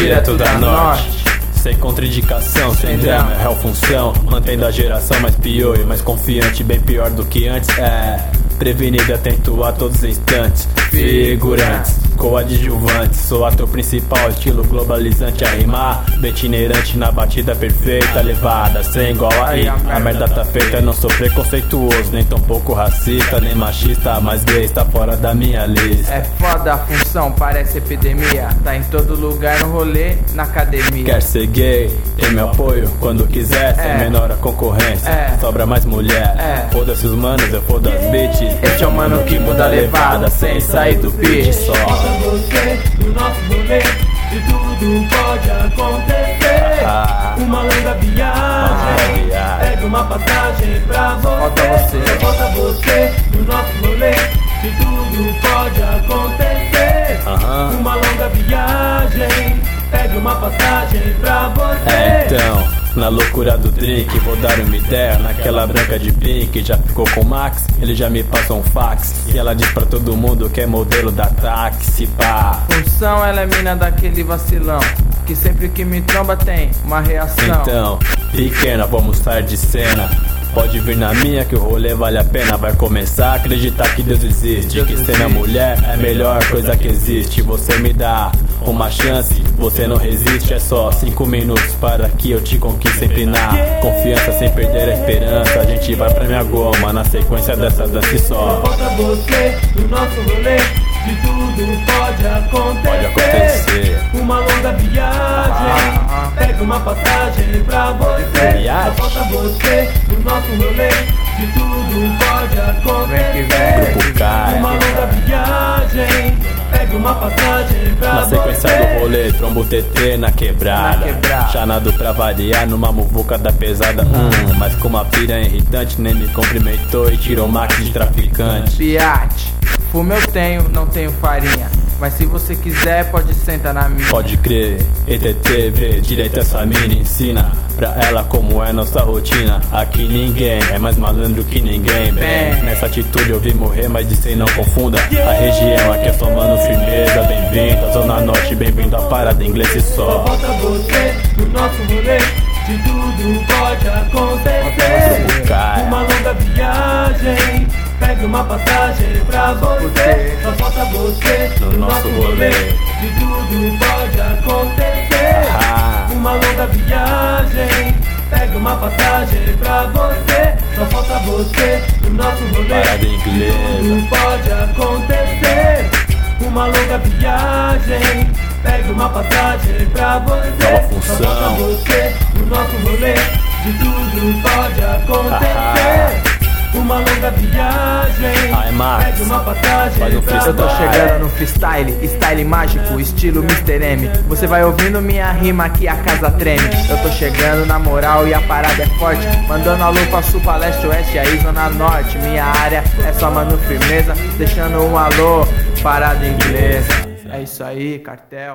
direto da norte. Sem contraindicação, sem drama, é real função. Mantendo a geração mais pior e mais confiante, bem pior do que antes. Prevenido, atento a todos os instantes. Figurantes, coadjuvantes. Sou ator principal, estilo globalizante a rimar. Betineirante na batida perfeita, levada sem igual aí. A merda tá feita, não sou preconceituoso, nem tão pouco racista, nem machista, mas gay está fora da minha lista. É foda a função, parece epidemia. Tá em todo lugar, no rolê, na academia. Quer ser gay? Tem meu apoio quando quiser, sem menor a concorrência. Sobra mais mulher. Foda-se os manos, eu foda as bitches. Este é o mano que muda a levada sem sair do pitch. Só você no nosso rolê, de tudo pode acontecer. Uma longa viagem, pega uma passagem pra você. Volta você no nosso rolê, de tudo pode acontecer. Uma longa viagem, pega uma passagem pra você. Então, na loucura do drink, vou dar uma ideia. Naquela branca de pink, já ficou com o Max. Ele já me passou um fax e ela diz pra todo mundo que é modelo da táxi, pá. Função, ela é mina daquele vacilão, que sempre que me tromba tem uma reação. Então, pequena, vamos sair de cena. Pode vir na minha que o rolê vale a pena. Vai começar a acreditar que Deus existe, que ser minha mulher é a melhor coisa que existe. Você me dá uma chance, você não resiste. É só 5 minutos para que eu te conquiste. Sempre na confiança, sem perder a esperança. A gente vai pra minha goma, na sequência dessa dança e só. Volta você no nosso rolê, de tudo pode acontecer. Uma longa viagem, pega uma passagem pra você. Volta você no nosso rolê, de tudo pode acontecer. Grupo Kai. Uma longa viagem, pega uma passagem pra na sequência você. do rolê, trombo TT na quebrada. Chanado pra variar numa muvuca da pesada. Mas com uma piranha irritante, nem me cumprimentou e tirou max de traficante. Piate, fumo eu tenho, não tenho farinha. Mas se você quiser, pode sentar na minha. Pode crer, ETT, vê direito essa mina, ensina pra ela como é nossa rotina. Aqui ninguém é mais malandro que ninguém, bem. Nessa atitude eu vi morrer, mas disse não confunda. A região aqui é só mano firmeza, bem-vindo à Zona Norte, bem-vindo à parada inglês e só. Volta você no nosso rolê, de tudo pode acontecer. Uma longa viagem, pega uma passagem pra você. Só falta você no nosso rolê, de tudo pode acontecer. Uma longa viagem, pega uma passagem pra você. Só falta você no nosso rolê, parada inglesa. tudo pode acontecer. Uma longa viagem, pega uma passagem pra você. Nova função. Só falta você no nosso rolê, de tudo pode acontecer. Uma longa viagem, Ai, Max, pega uma passagem faz um pra freestyle. Eu tô chegando no freestyle, style mágico, estilo Mr. M. Você vai ouvindo minha rima que a casa treme. Eu tô chegando na moral e a parada é forte, mandando alô pra sul, pra leste, oeste, aí zona norte. Minha área é só mano firmeza, deixando um alô, parada inglesa. É isso aí, cartel.